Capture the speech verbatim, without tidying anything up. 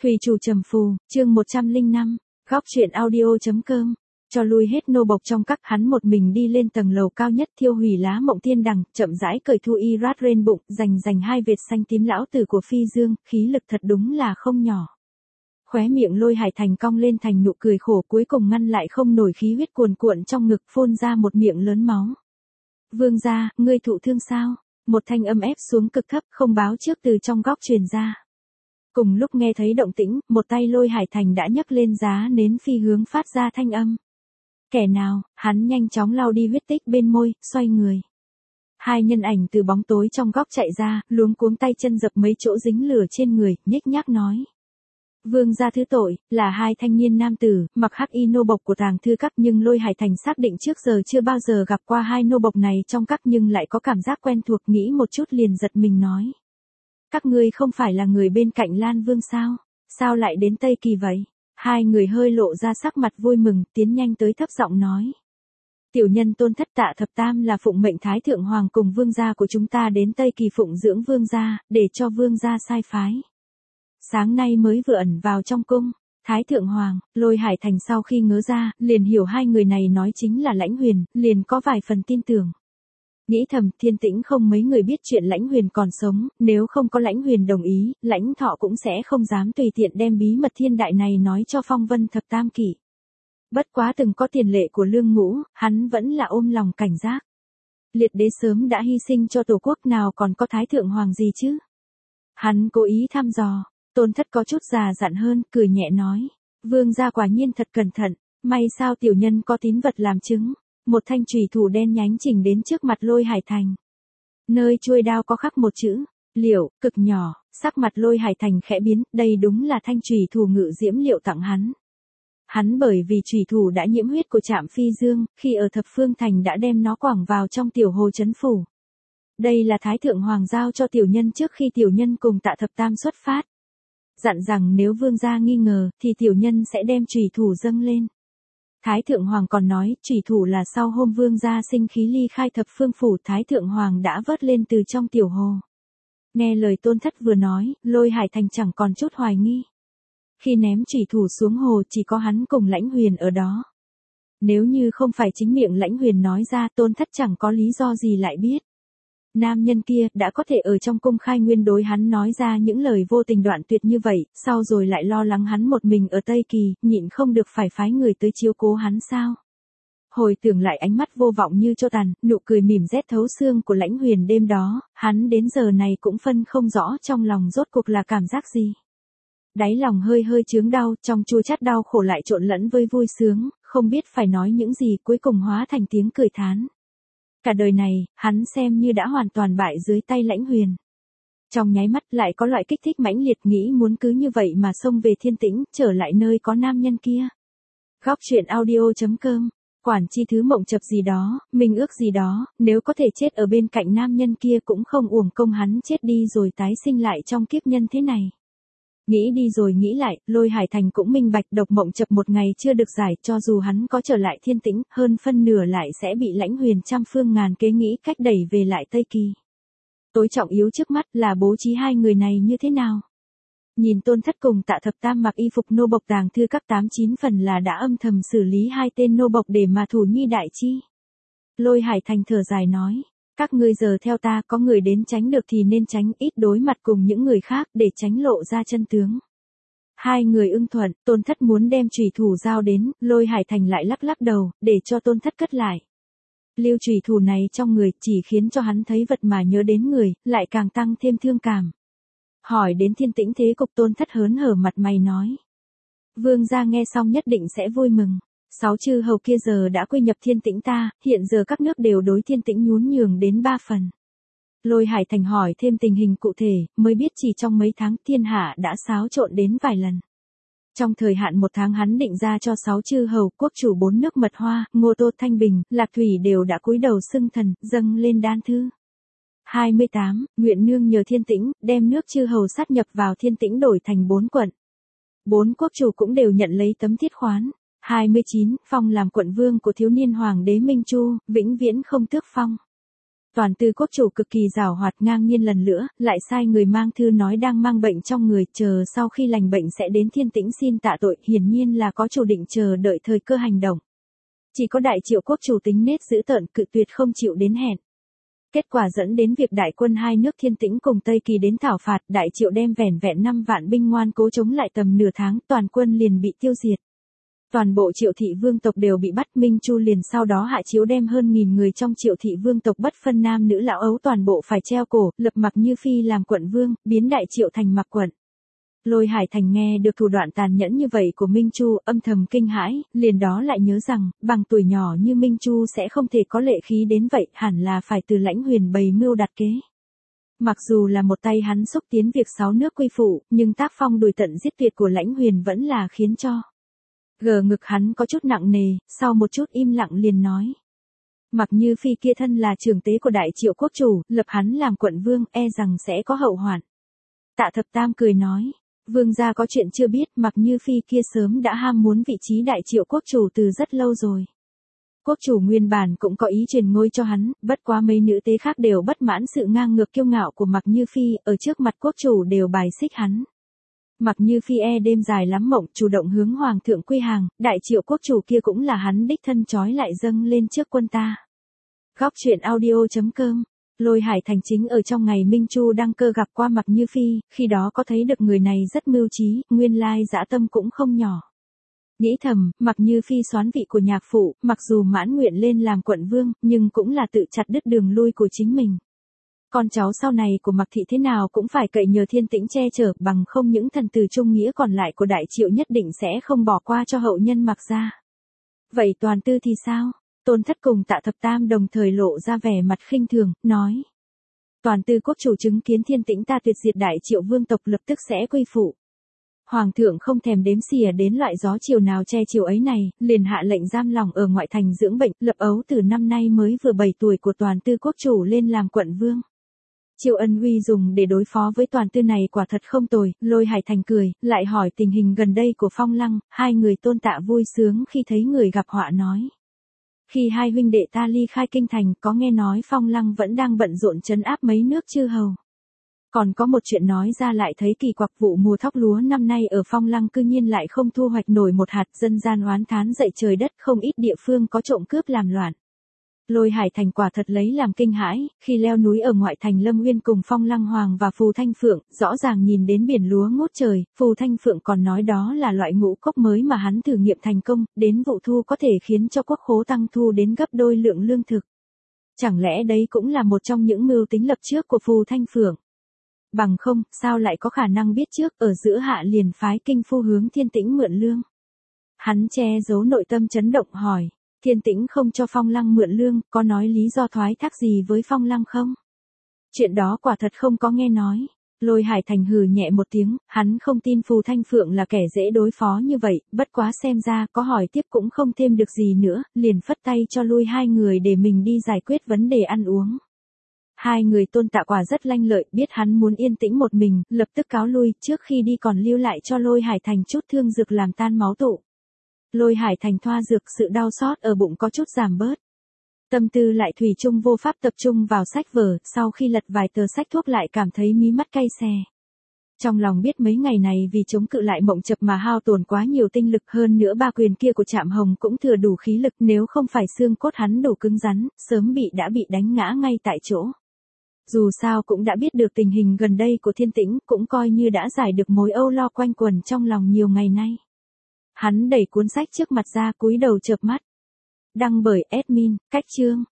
Thủy chủ trầm phù, chương một trăm lẻ năm, góc truyện audio.com. Cho lui hết nô bộc trong các, hắn một mình đi lên tầng lầu cao nhất, thiêu hủy lá mộng tiên đằng, chậm rãi cởi thu y rát rên bụng, rành rành hai vệt xanh tím lão tử của phi dương, khí lực thật đúng là không nhỏ. Khóe miệng Lôi Hải Thành cong lên thành nụ cười khổ, cuối cùng ngăn lại không nổi khí huyết cuồn cuộn trong ngực, phun ra một miệng lớn máu. Vương gia, ngươi thụ thương sao? Một thanh âm ép xuống cực thấp, không báo trước từ trong góc truyền ra. Cùng lúc nghe thấy động tĩnh, một tay Lôi Hải Thành đã nhấc lên giá nến phi hướng phát ra thanh âm. Kẻ nào? Hắn nhanh chóng lau đi huyết tích bên môi, xoay người. Hai nhân ảnh từ bóng tối trong góc chạy ra, luống cuống tay chân dập mấy chỗ dính lửa trên người, nhếch nhác nói. Vương gia thứ tội, là hai thanh niên nam tử, mặc hắc y nô bộc của tàng thư các, nhưng Lôi Hải Thành xác định trước giờ chưa bao giờ gặp qua hai nô bộc này trong các, nhưng lại có cảm giác quen thuộc, nghĩ một chút liền giật mình nói. Các ngươi không phải là người bên cạnh Lan Vương sao? Sao lại đến Tây Kỳ vậy? Hai người hơi lộ ra sắc mặt vui mừng, tiến nhanh tới thấp giọng nói. Tiểu nhân tôn thất Tạ Thập Tam là phụng mệnh Thái Thượng Hoàng cùng vương gia của chúng ta đến Tây Kỳ phụng dưỡng vương gia, để cho vương gia sai phái. Sáng nay mới vừa ẩn vào trong cung. Thái Thượng Hoàng, Lôi Hải Thành sau khi ngớ ra, liền hiểu hai người này nói chính là Lãnh Huyền, liền có vài phần tin tưởng. Nghĩ thầm, Thiên Tĩnh không mấy người biết chuyện Lãnh Huyền còn sống, nếu không có Lãnh Huyền đồng ý, Lãnh Thọ cũng sẽ không dám tùy tiện đem bí mật thiên đại này nói cho Phong Vân Thập Tam Kỷ. Bất quá từng có tiền lệ của Lương Ngũ, hắn vẫn là ôm lòng cảnh giác. Liệt đế sớm đã hy sinh cho tổ quốc, nào còn có Thái Thượng Hoàng gì chứ? Hắn cố ý thăm dò, Tôn thất có chút già dặn hơn, cười nhẹ nói. Vương gia quả nhiên thật cẩn thận, may sao tiểu nhân có tín vật làm chứng. Một thanh chùy thủ đen nhánh chỉnh đến trước mặt Lôi Hải Thành. Nơi chuôi đao có khắc một chữ, Liệu, cực nhỏ, sắc mặt Lôi Hải Thành khẽ biến, đây đúng là thanh chùy thủ Ngự Diễm Liệu tặng hắn. Hắn bởi vì chùy thủ đã nhiễm huyết của Trạm Phi Dương, khi ở Thập Phương Thành đã đem nó quẳng vào trong tiểu hồ trấn phủ. Đây là Thái Thượng Hoàng giao cho tiểu nhân trước khi tiểu nhân cùng Tạ Thập Tam xuất phát. Dặn rằng nếu vương gia nghi ngờ, thì tiểu nhân sẽ đem chùy thủ dâng lên. Thái Thượng Hoàng còn nói, chùy thủ là sau hôm vương gia sinh khí ly khai Thập Phương Phủ, Thái Thượng Hoàng đã vớt lên từ trong tiểu hồ. Nghe lời Tôn thất vừa nói, Lôi Hải Thành chẳng còn chút hoài nghi. Khi ném chùy thủ xuống hồ, chỉ có hắn cùng Lãnh Huyền ở đó. Nếu như không phải chính miệng Lãnh Huyền nói ra, Tôn thất chẳng có lý do gì lại biết. Nam nhân kia đã có thể ở trong cung khai nguyên đối hắn nói ra những lời vô tình đoạn tuyệt như vậy, sau rồi lại lo lắng hắn một mình ở Tây Kỳ, nhịn không được phải phái người tới chiếu cố hắn sao. Hồi tưởng lại ánh mắt vô vọng như cho tàn, nụ cười mỉm rét thấu xương của Lãnh Huyền đêm đó, hắn đến giờ này cũng phân không rõ trong lòng rốt cuộc là cảm giác gì. Đáy lòng hơi hơi chướng đau, trong chua chát đau khổ lại trộn lẫn với vui sướng, không biết phải nói những gì, cuối cùng hóa thành tiếng cười thán. Cả đời này, hắn xem như đã hoàn toàn bại dưới tay Lãnh Huyền. Trong nháy mắt lại có loại kích thích mãnh liệt, nghĩ muốn cứ như vậy mà xông về Thiên Tĩnh, trở lại nơi có nam nhân kia. Góc truyện audio.com, quản chi thứ mộng chập gì đó, mình ước gì đó, nếu có thể chết ở bên cạnh nam nhân kia cũng không uổng công hắn chết đi rồi tái sinh lại trong kiếp nhân thế này. Nghĩ đi rồi nghĩ lại, Lôi Hải Thành cũng minh bạch độc mộng chập một ngày chưa được giải, cho dù hắn có trở lại Thiên Tĩnh, hơn phân nửa lại sẽ bị Lãnh Huyền trăm phương ngàn kế nghĩ cách đẩy về lại Tây Kỳ. Tối trọng yếu trước mắt là bố trí hai người này như thế nào. Nhìn Tôn thất cùng Tạ Thập Tam mặc y phục nô bộc tàng thư các tám chín phần là đã âm thầm xử lý hai tên nô bộc để mà thủ nhi đại chi. Lôi Hải Thành thở dài nói. Các ngươi giờ theo ta, có người đến tránh được thì nên tránh, ít đối mặt cùng những người khác để tránh lộ ra chân tướng. Hai người ưng thuận, Tôn thất muốn đem chùy thủ giao đến, Lôi Hải Thành lại lắc lắc đầu, để cho Tôn thất cất lại. Lưu chùy thủ này trong người chỉ khiến cho hắn thấy vật mà nhớ đến người, lại càng tăng thêm thương cảm. Hỏi đến Thiên Tĩnh thế cục, Tôn thất hớn hở mặt mày nói. Vương gia nghe xong nhất định sẽ vui mừng. Sáu chư hầu kia giờ đã quy nhập Thiên Tĩnh ta, hiện giờ các nước đều đối Thiên Tĩnh nhún nhường đến ba phần. Lôi Hải Thành hỏi thêm tình hình cụ thể, mới biết chỉ trong mấy tháng thiên hạ đã xáo trộn đến vài lần. Trong thời hạn một tháng hắn định ra cho sáu chư hầu, quốc chủ bốn nước Mật Hoa, Ngô Tô Thanh Bình, Lạc Thủy đều đã cúi đầu xưng thần, dâng lên đan thư. hai mươi tám, nguyện nương nhờ Thiên Tĩnh, đem nước chư hầu sát nhập vào Thiên Tĩnh đổi thành bốn quận. Bốn quốc chủ cũng đều nhận lấy tấm thiết khoán. hai mươi chín, phong làm quận vương của thiếu niên hoàng đế Minh Chu, vĩnh viễn không tước phong. Toàn Tư quốc chủ cực kỳ giàu hoạt, ngang nhiên lần nữa, lại sai người mang thư nói đang mang bệnh trong người, chờ sau khi lành bệnh sẽ đến Thiên Tĩnh xin tạ tội, hiển nhiên là có chủ định chờ đợi thời cơ hành động. Chỉ có Đại Triệu quốc chủ tính nết dữ tợn, cự tuyệt không chịu đến hẹn. Kết quả dẫn đến việc đại quân hai nước Thiên Tĩnh cùng Tây Kỳ đến thảo phạt, Đại Triệu đem vẻn vẹn năm vạn binh ngoan cố chống lại tầm nửa tháng, toàn quân liền bị tiêu diệt. Toàn bộ Triệu thị vương tộc đều bị bắt, Minh Chu liền sau đó hạ chiếu đem hơn nghìn người trong Triệu thị vương tộc bất phân nam nữ lão ấu toàn bộ phải treo cổ, lập Mạc Như Phi làm quận vương, biến Đại Triệu thành Mạc quận. Lôi Hải Thành nghe được thủ đoạn tàn nhẫn như vậy của Minh Chu, âm thầm kinh hãi, liền đó lại nhớ rằng, bằng tuổi nhỏ như Minh Chu sẽ không thể có lệ khí đến vậy, hẳn là phải từ Lãnh Huyền bày mưu đặt kế. Mặc dù là một tay hắn xúc tiến việc sáu nước quy phụ, nhưng tác phong đuổi tận giết tuyệt của Lãnh Huyền vẫn là khiến cho gờ ngực hắn có chút nặng nề, sau một chút im lặng liền nói. Mạc Như Phi kia thân là trưởng tế của Đại Triệu quốc chủ, lập hắn làm quận vương, e rằng sẽ có hậu hoạn. Tạ Thập Tam cười nói. Vương gia có chuyện chưa biết, Mạc Như Phi kia sớm đã ham muốn vị trí Đại Triệu quốc chủ từ rất lâu rồi. Quốc chủ nguyên bản cũng có ý truyền ngôi cho hắn, bất quá mấy nữ tế khác đều bất mãn sự ngang ngược kiêu ngạo của Mạc Như Phi, ở trước mặt quốc chủ đều bài xích hắn. Mạc Như Phi e đêm dài lắm mộng, chủ động hướng hoàng thượng quy hàng, Đại Triệu quốc chủ kia cũng là hắn đích thân trói lại dâng lên trước quân ta. Góc truyện audio chấm com. Lôi Hải Thành chính ở trong ngày Minh Chu đăng cơ gặp qua Mạc Như Phi, khi đó có thấy được người này rất mưu trí, nguyên lai dã tâm cũng không nhỏ. Nghĩ thầm, Mạc Như Phi soán vị của nhạc phụ, mặc dù mãn nguyện lên làm quận vương, nhưng cũng là tự chặt đứt đường lui của chính mình. Con cháu sau này của Mạc thị thế nào cũng phải cậy nhờ Thiên Tĩnh che chở, bằng không những thần tử trung nghĩa còn lại của Đại Triệu nhất định sẽ không bỏ qua cho hậu nhân Mạc gia. Vậy Toàn Tư thì sao? Tôn Thất cùng Tạ Thập Tam đồng thời lộ ra vẻ mặt khinh thường, nói. Toàn Tư quốc chủ chứng kiến Thiên Tĩnh ta tuyệt diệt Đại Triệu vương tộc lập tức sẽ quy phụ. Hoàng thượng không thèm đếm xỉa đến loại gió chiều nào che chiều ấy này, liền hạ lệnh giam lỏng ở ngoại thành dưỡng bệnh, lập ấu từ năm nay mới vừa bảy tuổi của Toàn Tư quốc chủ lên làm quận vương. Triệu Ân Uy dùng để đối phó với Toàn Tư này quả thật không tồi, Lôi Hải Thành cười, lại hỏi tình hình gần đây của Phong Lăng, hai người Tôn Tạ vui sướng khi thấy người gặp họa nói. Khi hai huynh đệ ta ly khai kinh thành, có nghe nói Phong Lăng vẫn đang bận rộn trấn áp mấy nước chư hầu. Còn có một chuyện nói ra lại thấy kỳ quặc, vụ mùa thóc lúa năm nay ở Phong Lăng cư nhiên lại không thu hoạch nổi một hạt, dân gian oán thán dậy trời đất, không ít địa phương có trộm cướp làm loạn. Lôi Hải Thành quả thật lấy làm kinh hãi, khi leo núi ở ngoại thành Lâm Uyên cùng Phong Lăng Hoàng và Phù Thanh Phượng, rõ ràng nhìn đến biển lúa ngút trời, Phù Thanh Phượng còn nói đó là loại ngũ cốc mới mà hắn thử nghiệm thành công, đến vụ thu có thể khiến cho quốc khố tăng thu đến gấp đôi lượng lương thực. Chẳng lẽ đấy cũng là một trong những mưu tính lập trước của Phù Thanh Phượng? Bằng không, sao lại có khả năng biết trước, ở giữa hạ liền phái kinh phu hướng Thiên Tĩnh mượn lương? Hắn che giấu nội tâm chấn động hỏi. Thiên Tĩnh không cho Phong Lăng mượn lương, có nói lý do thoái thác gì với Phong Lăng không? Chuyện đó quả thật không có nghe nói. Lôi Hải Thành hừ nhẹ một tiếng, hắn không tin Phù Thanh Phượng là kẻ dễ đối phó như vậy, bất quá xem ra có hỏi tiếp cũng không thêm được gì nữa, liền phất tay cho lui hai người để mình đi giải quyết vấn đề ăn uống. Hai người Tôn Tạ quả rất lanh lợi, biết hắn muốn yên tĩnh một mình, lập tức cáo lui, trước khi đi còn lưu lại cho Lôi Hải Thành chút thương dược làm tan máu tụ. Lôi Hải Thành thoa dược, sự đau xót ở bụng có chút giảm bớt. Tâm tư lại thủy chung vô pháp tập trung vào sách vở, sau khi lật vài tờ sách thuốc lại cảm thấy mí mắt cay xè. Trong lòng biết mấy ngày này vì chống cự lại mộng chập mà hao tổn quá nhiều tinh lực, hơn nữa ba quyền kia của Trạm Hồng cũng thừa đủ khí lực, nếu không phải xương cốt hắn đủ cứng rắn, sớm bị đã bị đánh ngã ngay tại chỗ. Dù sao cũng đã biết được tình hình gần đây của Thiên Tĩnh, cũng coi như đã giải được mối âu lo quanh quẩn trong lòng nhiều ngày nay. Hắn đẩy cuốn sách trước mặt ra, cúi đầu chợp mắt. Đăng bởi admin, cách chương.